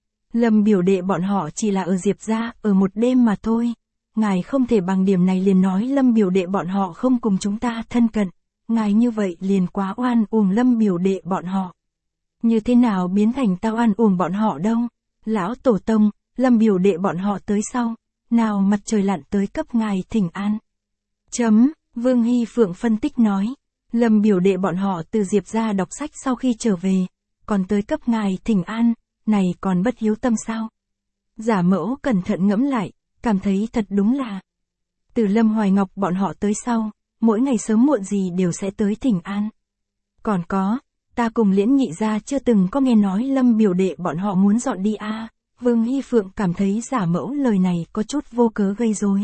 Lâm biểu đệ bọn họ chỉ là ở Diệp gia ở một đêm mà thôi. Ngài không thể bằng điểm này liền nói Lâm biểu đệ bọn họ không cùng chúng ta thân cận. Ngài như vậy liền quá oan uổng Lâm biểu đệ bọn họ. Như thế nào biến thành tao oan uổng bọn họ đâu? Lão tổ tông, Lâm biểu đệ bọn họ tới sau. Nào mặt trời lặn tới cấp ngài thỉnh an. Chấm, Vương Hy Phượng phân tích nói. Lâm biểu đệ bọn họ từ Diệp gia đọc sách sau khi trở về. Còn tới cấp ngài thỉnh an, này còn bất hiếu tâm sao? Giả Mẫu cẩn thận ngẫm lại, cảm thấy thật đúng là. Từ Lâm Hoài Ngọc bọn họ tới sau, mỗi ngày sớm muộn gì đều sẽ tới thỉnh an. Còn có, ta cùng Liễn nhị gia chưa từng có nghe nói Lâm biểu đệ bọn họ muốn dọn đi a. À. Vương Hy Phượng cảm thấy Giả Mẫu lời này có chút vô cớ gây rối.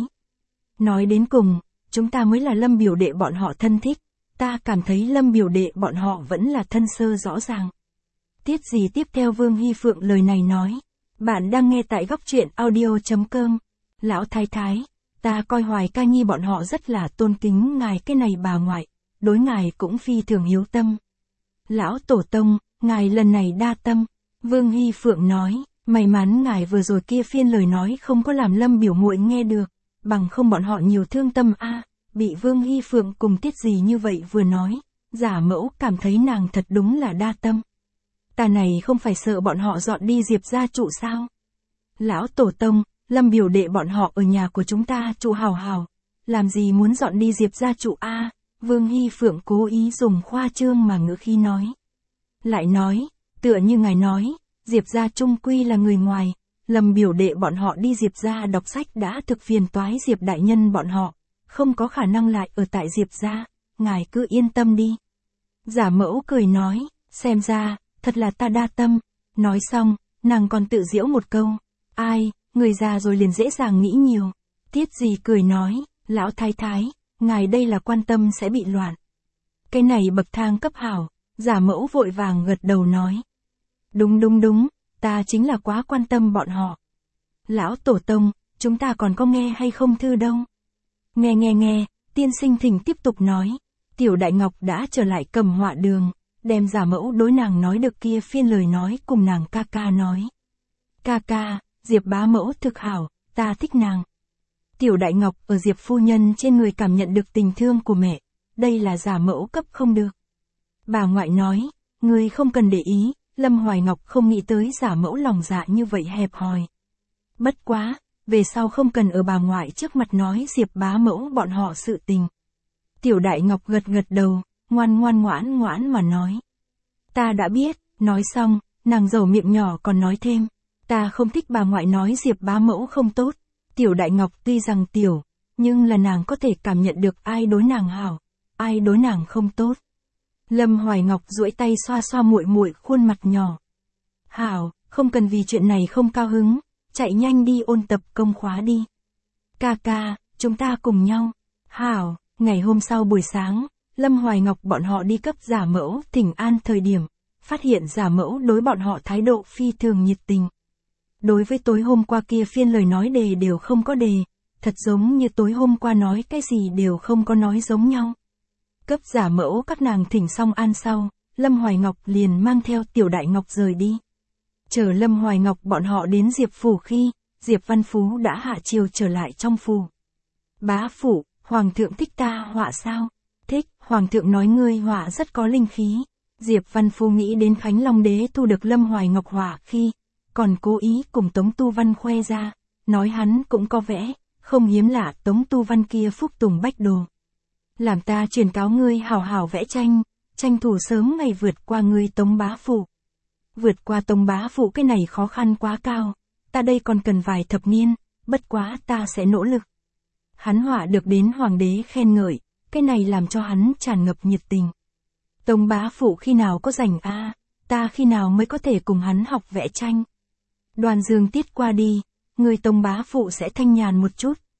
Nói đến cùng, chúng ta mới là Lâm biểu đệ bọn họ thân thích, ta cảm thấy Lâm biểu đệ bọn họ vẫn là thân sơ rõ ràng. Tiết gì tiếp theo Vương Hy Phượng lời này nói, bạn đang nghe tại góc truyện audio.com. Lão thái thái, ta coi Hoài ca nhi bọn họ rất là tôn kính ngài cái này bà ngoại, đối ngài cũng phi thường hiếu tâm. Lão tổ tông, ngài lần này đa tâm, Vương Hy Phượng nói, may mắn ngài vừa rồi kia phiên lời nói không có làm Lâm biểu muội nghe được, bằng không bọn họ nhiều thương tâm a. À, bị Vương Hy Phượng cùng Tiết gì như vậy vừa nói, Giả Mẫu cảm thấy nàng thật đúng là đa tâm. Ta này không phải sợ bọn họ dọn đi Diệp gia trụ sao? Lão tổ tông, Lâm biểu đệ bọn họ ở nhà của chúng ta trụ hào hào, làm gì muốn dọn đi Diệp gia trụ a? À, Vương Hy Phượng cố ý dùng khoa trương mà ngữ khí nói. Lại nói, tựa như ngài nói, Diệp gia trung quy là người ngoài, Lâm biểu đệ bọn họ đi Diệp gia đọc sách đã thực phiền toái Diệp đại nhân bọn họ, không có khả năng lại ở tại Diệp gia, ngài cứ yên tâm đi. Giả Mẫu cười nói, xem ra, thật là ta đa tâm. Nói xong, nàng còn tự giễu một câu, ai, người già rồi liền dễ dàng nghĩ nhiều. Tiết gì cười nói, lão thái thái, ngài đây là quan tâm sẽ bị loạn. Cái này bậc thang cấp hảo, Giả Mẫu vội vàng gật đầu nói. Đúng đúng đúng, ta chính là quá quan tâm bọn họ. Lão tổ tông, chúng ta còn có nghe hay không thư đâu? Nghe nghe nghe, tiên sinh thỉnh tiếp tục nói. Tiểu Đại Ngọc đã trở lại Cầm Họa đường, đem Giả Mẫu đối nàng nói được kia phiên lời nói cùng nàng ca ca nói. Ca ca, Diệp bá mẫu thực hảo, ta thích nàng. Tiểu Đại Ngọc ở Diệp phu nhân trên người cảm nhận được tình thương của mẹ, đây là Giả Mẫu cấp không được. Bà ngoại nói, ngươi không cần để ý, Lâm Hoài Ngọc không nghĩ tới Giả Mẫu lòng dạ như vậy hẹp hòi. Bất quá, về sau không cần ở bà ngoại trước mặt nói Diệp bá mẫu bọn họ sự tình. Tiểu Đại Ngọc gật gật đầu, ngoan ngoan ngoãn ngoãn mà nói. Ta đã biết, nói xong, nàng dầu miệng nhỏ còn nói thêm. Ta không thích bà ngoại nói Diệp bá mẫu không tốt. Tiểu Đại Ngọc tuy rằng tiểu, nhưng là nàng có thể cảm nhận được ai đối nàng hảo, ai đối nàng không tốt. Lâm Hoài Ngọc duỗi tay xoa xoa muội muội khuôn mặt nhỏ. Hảo, không cần vì chuyện này không cao hứng, chạy nhanh đi ôn tập công khóa đi. Ca ca, chúng ta cùng nhau. Hảo, ngày hôm sau buổi sáng, Lâm Hoài Ngọc bọn họ đi cấp Giả Mẫu thỉnh an thời điểm, phát hiện Giả Mẫu đối bọn họ thái độ phi thường nhiệt tình. Đối với tối hôm qua kia phiên lời nói đề đều không có đề, thật giống như tối hôm qua nói cái gì đều không có nói giống nhau. Cấp Giả Mẫu các nàng thỉnh xong an sau, Lâm Hoài Ngọc liền mang theo Tiểu Đại Ngọc rời đi. Chờ Lâm Hoài Ngọc bọn họ đến Diệp phủ khi, Diệp Văn Phú đã hạ chiều trở lại trong phủ. Bá phủ, Hoàng thượng thích ta họa sao? Thích, Hoàng thượng nói ngươi họa rất có linh khí. Diệp Văn Phú nghĩ đến Khánh Long Đế thu được Lâm Hoài Ngọc họa khi, còn cố ý cùng Tống Tu Văn khoe ra, nói hắn cũng có vẽ, không hiếm lạ Tống Tu Văn kia phúc tùng bách đồ. Làm ta truyền cáo ngươi hào hào vẽ tranh, tranh thủ sớm ngày vượt qua ngươi Tống bá phụ. Vượt qua Tống bá phụ cái này khó khăn quá cao, ta đây còn cần vài thập niên, bất quá ta sẽ nỗ lực. Hắn họa được đến Hoàng đế khen ngợi, cái này làm cho hắn tràn ngập nhiệt tình. Tống bá phụ khi nào có rảnh a, à, ta khi nào mới có thể cùng hắn học vẽ tranh. Đoàn Dương tiết qua đi, người Tống bá phụ sẽ thanh nhàn một chút,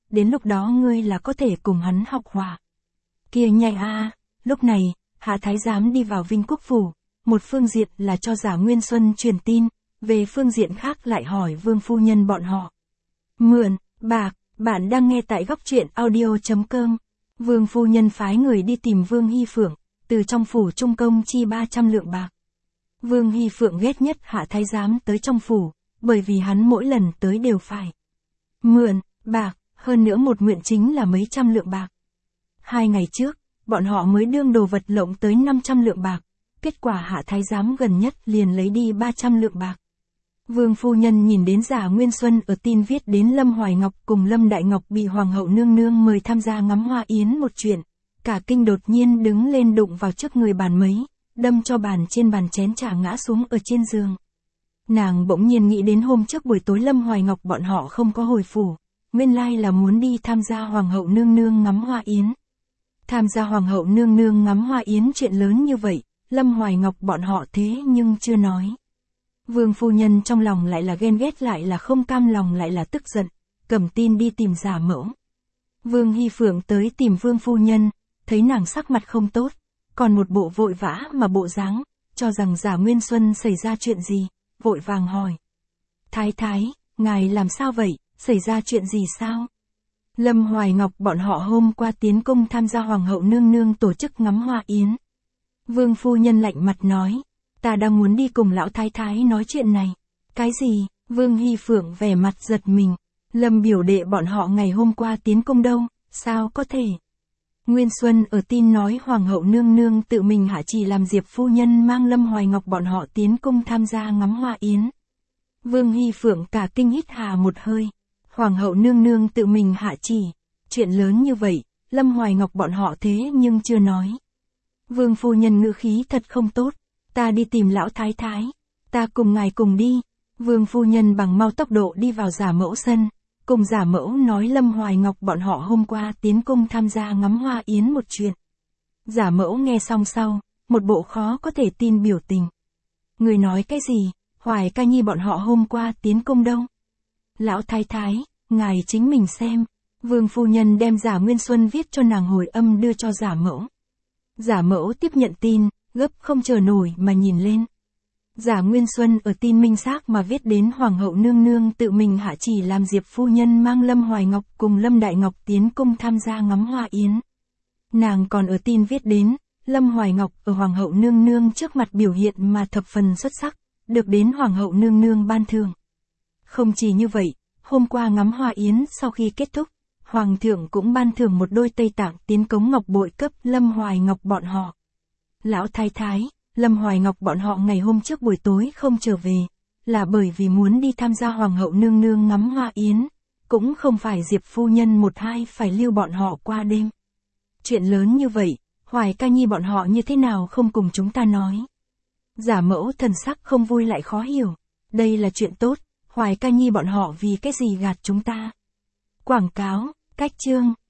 đến lúc đó ngươi là có thể cùng hắn học hòa. Kia nhai a, lúc này, Hạ Thái Giám đi vào Vinh Quốc Phủ, một phương diện là cho Giả Nguyên Xuân truyền tin, về phương diện khác lại hỏi Vương phu nhân bọn họ. Mượn, bạc, bạn đang nghe tại góc truyện audio.com. Vương phu nhân phái người đi tìm Vương Hy Phượng, từ trong phủ trung công chi ba trăm lượng bạc. Vương Hy Phượng ghét nhất Hạ Thái Giám tới trong phủ, bởi vì hắn mỗi lần tới đều phải mượn, bạc, hơn nữa một mượn chính là mấy trăm lượng bạc. Hai ngày trước, bọn họ mới đương đồ vật lộng tới năm trăm lượng bạc, kết quả Hạ Thái Giám gần nhất liền lấy đi ba trăm lượng bạc. Vương phu nhân nhìn đến Giả Nguyên Xuân ở tin viết đến Lâm Hoài Ngọc cùng Lâm Đại Ngọc bị Hoàng hậu nương nương mời tham gia ngắm hoa yến một chuyện, cả kinh đột nhiên đứng lên đụng vào trước người bàn mấy, đâm cho bàn trên bàn chén trà ngã xuống ở trên giường. Nàng bỗng nhiên nghĩ đến hôm trước buổi tối Lâm Hoài Ngọc bọn họ không có hồi phủ, nguyên lai là muốn đi tham gia Hoàng hậu nương nương ngắm hoa yến. Tham gia Hoàng hậu nương nương ngắm hoa yến chuyện lớn như vậy, Lâm Hoài Ngọc bọn họ thế nhưng chưa nói. Vương phu nhân trong lòng lại là ghen ghét lại là không cam lòng lại là tức giận, cầm tin đi tìm Giả mẫu. Vương Hy Phượng tới tìm Vương phu nhân, thấy nàng sắc mặt không tốt, còn một bộ vội vã mà bộ dáng, cho rằng Giả Nguyên Xuân xảy ra chuyện gì, vội vàng hỏi. Thái thái, ngài làm sao vậy, xảy ra chuyện gì sao? Lâm Hoài Ngọc bọn họ hôm qua tiến cung tham gia Hoàng hậu nương nương tổ chức ngắm hoa yến. Vương phu nhân lạnh mặt nói, ta đang muốn đi cùng lão thái thái nói chuyện này. Cái gì? Vương Hy Phượng vẻ mặt giật mình. Lâm biểu đệ bọn họ ngày hôm qua tiến cung đâu, sao có thể? Nguyên Xuân ở tin nói Hoàng hậu nương nương tự mình hạ chỉ làm Diệp phu nhân mang Lâm Hoài Ngọc bọn họ tiến cung tham gia ngắm hoa yến. Vương Hy Phượng cả kinh hít hà một hơi. Hoàng hậu nương nương tự mình hạ chỉ. Chuyện lớn như vậy, Lâm Hoài Ngọc bọn họ thế nhưng chưa nói. Vương phu nhân ngữ khí thật không tốt. Ta đi tìm lão thái thái. Ta cùng ngài cùng đi. Vương phu nhân bằng mau tốc độ đi vào Giả mẫu sân. Cùng Giả mẫu nói Lâm Hoài Ngọc bọn họ hôm qua tiến cung tham gia ngắm hoa yến một chuyện. Giả mẫu nghe xong sau, một bộ khó có thể tin biểu tình. Người nói cái gì, Hoài ca nhi bọn họ hôm qua tiến cung đâu? Lão thái thái, ngài chính mình xem. Vương phu nhân đem Giả Nguyên Xuân viết cho nàng hồi âm đưa cho Giả mẫu. Giả mẫu tiếp nhận tin, gấp không chờ nổi mà nhìn lên. Giả Nguyên Xuân ở tin minh xác mà viết đến Hoàng hậu nương nương tự mình hạ chỉ làm Diệp phu nhân mang Lâm Hoài Ngọc cùng Lâm Đại Ngọc tiến cung tham gia ngắm hoa yến. Nàng còn ở tin viết đến, Lâm Hoài Ngọc ở Hoàng hậu nương nương trước mặt biểu hiện mà thập phần xuất sắc, được đến Hoàng hậu nương nương ban thưởng. Không chỉ như vậy, hôm qua ngắm hoa yến sau khi kết thúc, Hoàng thượng cũng ban thưởng một đôi Tây Tạng tiến cống ngọc bội cấp Lâm Hoài Ngọc bọn họ. Lão thái thái, Lâm Hoài Ngọc bọn họ ngày hôm trước buổi tối không trở về, là bởi vì muốn đi tham gia Hoàng hậu nương nương ngắm hoa yến, cũng không phải Diệp phu nhân một hai phải lưu bọn họ qua đêm. Chuyện lớn như vậy, Hoài ca nhi bọn họ như thế nào không cùng chúng ta nói? Giả mẫu thần sắc không vui lại khó hiểu, đây là chuyện tốt, Hoài ca nhi bọn họ vì cái gì gạt chúng ta? Quảng cáo, cách chương.